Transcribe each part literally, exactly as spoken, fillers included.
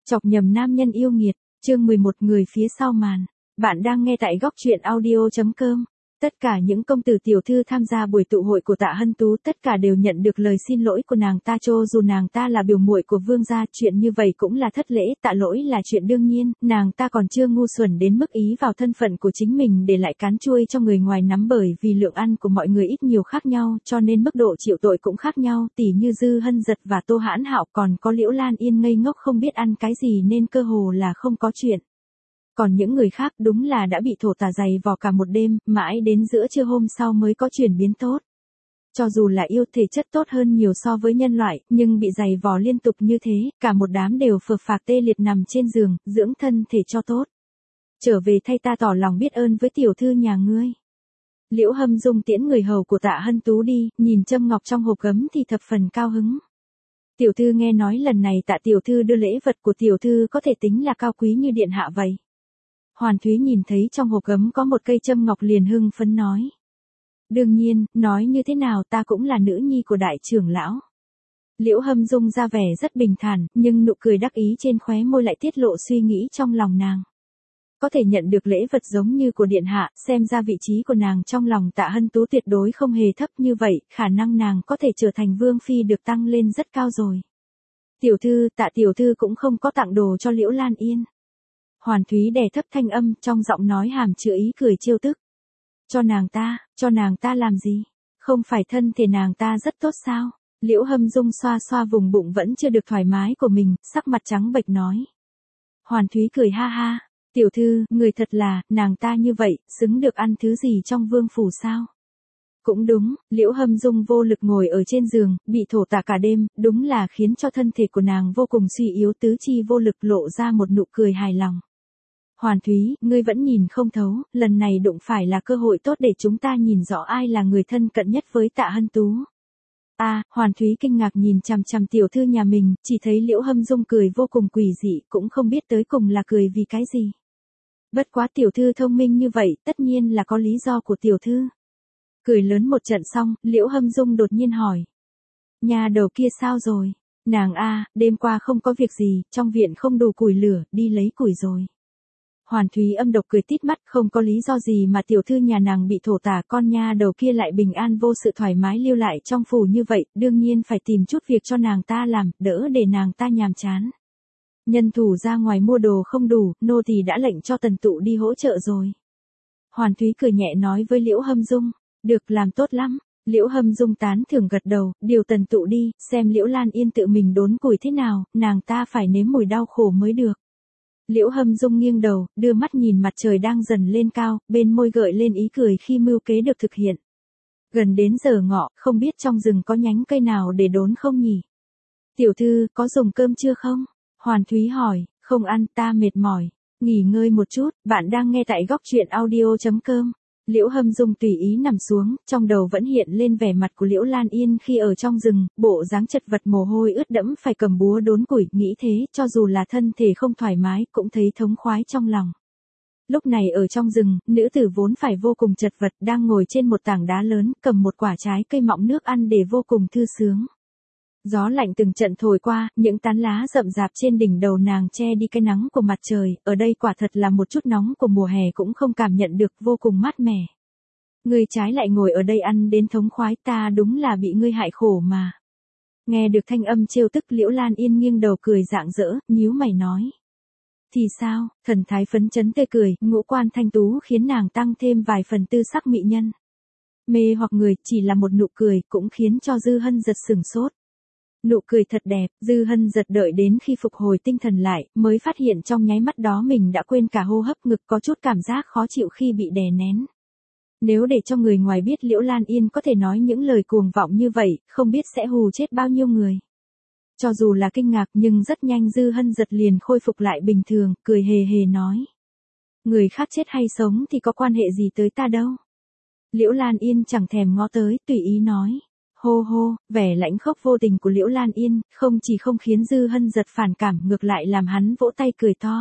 Chọc nhầm nam nhân yêu nghiệt, chương mười một người phía sau màn. Bạn đang nghe tại góc truyện audio chấm com. Tất cả những công tử tiểu thư tham gia buổi tụ hội của Tạ Hân Tú tất cả đều nhận được lời xin lỗi của nàng ta, cho dù nàng ta là biểu muội của vương gia, chuyện như vậy cũng là thất lễ, tạ lỗi là chuyện đương nhiên, nàng ta còn chưa ngu xuẩn đến mức ý vào thân phận của chính mình để lại cán chuôi cho người ngoài nắm, bởi vì lượng ăn của mọi người ít nhiều khác nhau, cho nên mức độ chịu tội cũng khác nhau, tỉ như Dư Hân Giật và Tô Hãn Hạo, còn có Liễu Lan Yên ngây ngốc không biết ăn cái gì nên cơ hồ là không có chuyện. Còn những người khác đúng là đã bị thổ tà giày vò cả một đêm, mãi đến giữa trưa hôm sau mới có chuyển biến tốt. Cho dù là yêu thể chất tốt hơn nhiều so với nhân loại, nhưng bị giày vò liên tục như thế, cả một đám đều phờ phạc tê liệt nằm trên giường, dưỡng thân thể cho tốt. Trở về thay ta tỏ lòng biết ơn với tiểu thư nhà ngươi. Liễu Hâm Dung tiễn người hầu của Tạ Hân Tú đi, nhìn châm ngọc trong hộp gấm thì thập phần cao hứng. Tiểu thư nghe nói lần này Tạ tiểu thư đưa lễ vật của tiểu thư có thể tính là cao quý như điện hạ vậy. Hoàn Thúy nhìn thấy trong hộp gấm có một cây châm ngọc liền hưng phấn nói. Đương nhiên, nói như thế nào ta cũng là nữ nhi của đại trưởng lão. Liễu Hâm Dung ra vẻ rất bình thản, nhưng nụ cười đắc ý trên khóe môi lại tiết lộ suy nghĩ trong lòng nàng. Có thể nhận được lễ vật giống như của điện hạ, xem ra vị trí của nàng trong lòng Tạ Hân Tú tuyệt đối không hề thấp như vậy, khả năng nàng có thể trở thành vương phi được tăng lên rất cao rồi. Tiểu thư, Tạ tiểu thư cũng không có tặng đồ cho Liễu Lan Yên. Hoàn Thúy đè thấp thanh âm, trong giọng nói hàm chứa ý cười trêu tức. Cho nàng ta, cho nàng ta làm gì? Không phải thân thể nàng ta rất tốt sao? Liễu Hâm Dung xoa xoa vùng bụng vẫn chưa được thoải mái của mình, sắc mặt trắng bệch nói. Hoàn Thúy cười ha ha, tiểu thư, người thật là, nàng ta như vậy, xứng được ăn thứ gì trong vương phủ sao? Cũng đúng, Liễu Hâm Dung vô lực ngồi ở trên giường, bị thổ tả cả đêm, đúng là khiến cho thân thể của nàng vô cùng suy yếu, tứ chi vô lực, lộ ra một nụ cười hài lòng. Hoàn Thúy, ngươi vẫn nhìn không thấu, lần này đụng phải là cơ hội tốt để chúng ta nhìn rõ ai là người thân cận nhất với Tạ Hân Tú. À, Hoàn Thúy kinh ngạc nhìn chằm chằm tiểu thư nhà mình, chỉ thấy Liễu Hâm Dung cười vô cùng quỷ dị, cũng không biết tới cùng là cười vì cái gì. Bất quá tiểu thư thông minh như vậy, tất nhiên là có lý do của tiểu thư. Cười lớn một trận xong, Liễu Hâm Dung đột nhiên hỏi. Nhà đầu kia sao rồi? Nàng a, đêm qua không có việc gì, trong viện không đủ củi lửa, đi lấy củi rồi. Hoàn Thúy âm độc cười tít mắt, không có lý do gì mà tiểu thư nhà nàng bị thổ tả, con nha đầu kia lại bình an vô sự thoải mái lưu lại trong phủ như vậy, đương nhiên phải tìm chút việc cho nàng ta làm, đỡ để nàng ta nhàm chán. Nhân thủ ra ngoài mua đồ không đủ, nô tỳ đã lệnh cho Tần Tụ đi hỗ trợ rồi. Hoàn Thúy cười nhẹ nói với Liễu Hâm Dung, được, làm tốt lắm. Liễu Hâm Dung tán thưởng gật đầu, điều Tần Tụ đi, xem Liễu Lan Yên tự mình đốn củi thế nào, nàng ta phải nếm mùi đau khổ mới được. Liễu Hâm Dung nghiêng đầu, đưa mắt nhìn mặt trời đang dần lên cao, bên môi gợi lên ý cười khi mưu kế được thực hiện. Gần đến giờ ngọ, không biết trong rừng có nhánh cây nào để đốn không nhỉ? Tiểu thư, có dùng cơm chưa không? Hoàn Thúy hỏi, không ăn, ta mệt mỏi. Nghỉ ngơi một chút, bạn đang nghe tại góc truyện audio chấm com. Liễu Hâm Dung tùy ý nằm xuống, trong đầu vẫn hiện lên vẻ mặt của Liễu Lan Yên khi ở trong rừng, bộ dáng chật vật mồ hôi ướt đẫm phải cầm búa đốn củi, nghĩ thế, cho dù là thân thể không thoải mái, cũng thấy thống khoái trong lòng. Lúc này ở trong rừng, nữ tử vốn phải vô cùng chật vật, đang ngồi trên một tảng đá lớn, cầm một quả trái cây mọng nước ăn để vô cùng thư sướng. Gió lạnh từng trận thổi qua, những tán lá rậm rạp trên đỉnh đầu nàng che đi cái nắng của mặt trời, ở đây quả thật là một chút nóng của mùa hè cũng không cảm nhận được, vô cùng mát mẻ. Ngươi trái lại ngồi ở đây ăn đến thống khoái, ta đúng là bị ngươi hại khổ mà. Nghe được thanh âm trêu tức, Liễu Lan Yên nghiêng đầu cười rạng rỡ, nhíu mày nói. Thì sao, thần thái phấn chấn tươi cười, ngũ quan thanh tú khiến nàng tăng thêm vài phần tư sắc mỹ nhân. Mê hoặc người, chỉ là một nụ cười, cũng khiến cho Dư Hân Giật sửng sốt. Nụ cười thật đẹp, Dư Hân Giật đợi đến khi phục hồi tinh thần lại, mới phát hiện trong nháy mắt đó mình đã quên cả hô hấp, ngực có chút cảm giác khó chịu khi bị đè nén. Nếu để cho người ngoài biết Liễu Lan Yên có thể nói những lời cuồng vọng như vậy, không biết sẽ hù chết bao nhiêu người. Cho dù là kinh ngạc nhưng rất nhanh Dư Hân Giật liền khôi phục lại bình thường, cười hề hề nói. Người khác chết hay sống thì có quan hệ gì tới ta đâu. Liễu Lan Yên chẳng thèm ngó tới, tùy ý nói. Hô hô, vẻ lãnh khốc vô tình của Liễu Lan Yên, không chỉ không khiến Dư Hân Giật phản cảm, ngược lại làm hắn vỗ tay cười to.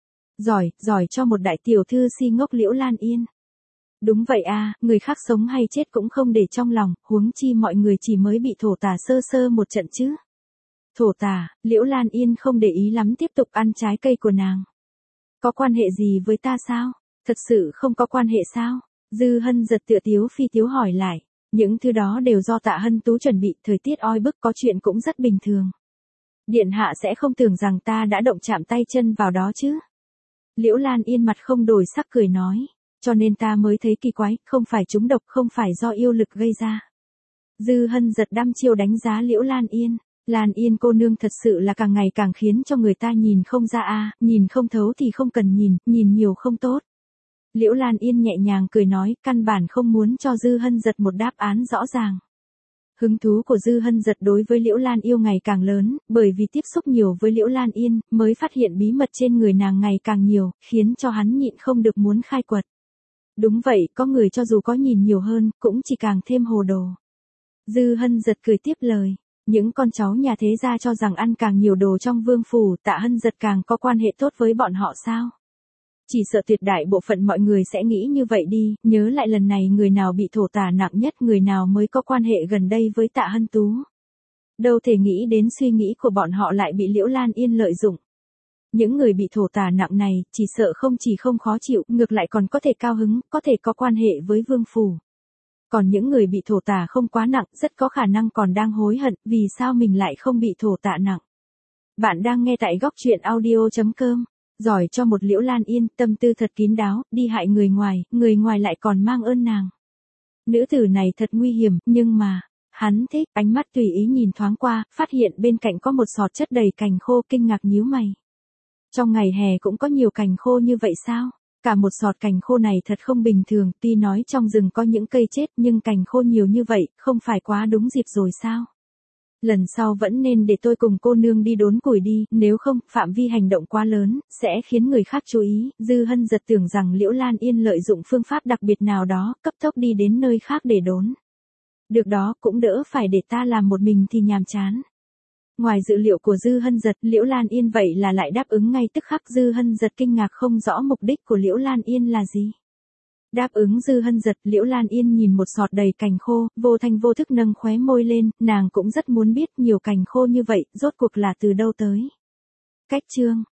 Giỏi, giỏi cho một đại tiểu thư si ngốc Liễu Lan Yên. Đúng vậy à, người khác sống hay chết cũng không để trong lòng, huống chi mọi người chỉ mới bị thổ tả sơ sơ một trận chứ. Thổ tả, Liễu Lan Yên không để ý lắm tiếp tục ăn trái cây của nàng. Có quan hệ gì với ta sao? Thật sự không có quan hệ sao? Dư Hân giật tựa tiếu phi tiếu hỏi lại. Những thứ đó đều do Tạ Hân Tú chuẩn bị, thời tiết oi bức có chuyện cũng rất bình thường. Điện hạ sẽ không tưởng rằng ta đã động chạm tay chân vào đó chứ? Liễu Lan Yên mặt không đổi sắc cười nói. Cho nên ta mới thấy kỳ quái, không phải trúng độc, không phải do yêu lực gây ra. Dư Hân giật đăm chiêu đánh giá Liễu Lan Yên. Lan Yên cô nương thật sự là càng ngày càng khiến cho người ta nhìn không ra a, nhìn không thấu thì không cần nhìn, nhìn nhiều không tốt. Liễu Lan Yên nhẹ nhàng cười nói, căn bản không muốn cho Dư Hân giật một đáp án rõ ràng. Hứng thú của Dư Hân giật đối với Liễu Lan yêu ngày càng lớn, bởi vì tiếp xúc nhiều với Liễu Lan Yên, mới phát hiện bí mật trên người nàng ngày càng nhiều, khiến cho hắn nhịn không được muốn khai quật. Đúng vậy, có người cho dù có nhìn nhiều hơn, cũng chỉ càng thêm hồ đồ. Dư Hân giật cười tiếp lời. Những con cháu nhà thế gia cho rằng ăn càng nhiều đồ trong vương phủ, Tạ Hân giật càng có quan hệ tốt với bọn họ sao? Chỉ sợ tuyệt đại bộ phận mọi người sẽ nghĩ như vậy đi, nhớ lại lần này người nào bị thổ tả nặng nhất, người nào mới có quan hệ gần đây với Tạ Hân Tú. Đâu thể nghĩ đến suy nghĩ của bọn họ lại bị Liễu Lan Yên lợi dụng. Những người bị thổ tả nặng này, chỉ sợ không chỉ không khó chịu, ngược lại còn có thể cao hứng, có thể có quan hệ với vương phủ. Còn những người bị thổ tả không quá nặng, rất có khả năng còn đang hối hận, vì sao mình lại không bị thổ tả nặng. Bạn đang nghe tại góc truyện audio chấm com. Giỏi cho một Liễu Lan Yên, tâm tư thật kín đáo, đi hại người ngoài, người ngoài lại còn mang ơn nàng. Nữ tử này thật nguy hiểm, nhưng mà, hắn thích, ánh mắt tùy ý nhìn thoáng qua, phát hiện bên cạnh có một sọt chất đầy cành khô, kinh ngạc nhíu mày. Trong ngày hè cũng có nhiều cành khô như vậy sao? Cả một sọt cành khô này thật không bình thường, tuy nói trong rừng có những cây chết nhưng cành khô nhiều như vậy, không phải quá đúng dịp rồi sao? Lần sau vẫn nên để tôi cùng cô nương đi đốn củi đi, nếu không, phạm vi hành động quá lớn, sẽ khiến người khác chú ý. Dư Hân giật tưởng rằng Liễu Lan Yên lợi dụng phương pháp đặc biệt nào đó, cấp tốc đi đến nơi khác để đốn. Được đó, cũng đỡ phải để ta làm một mình thì nhàm chán. Ngoài dự liệu của Dư Hân giật, Liễu Lan Yên vậy là lại đáp ứng ngay tức khắc. Dư Hân giật kinh ngạc không rõ mục đích của Liễu Lan Yên là gì. Đáp ứng Dư Hân giật, Liễu Lan Yên nhìn một sọt đầy cành khô, vô thanh vô thức nâng khóe môi lên, nàng cũng rất muốn biết nhiều cành khô như vậy, rốt cuộc là từ đâu tới. Cách chương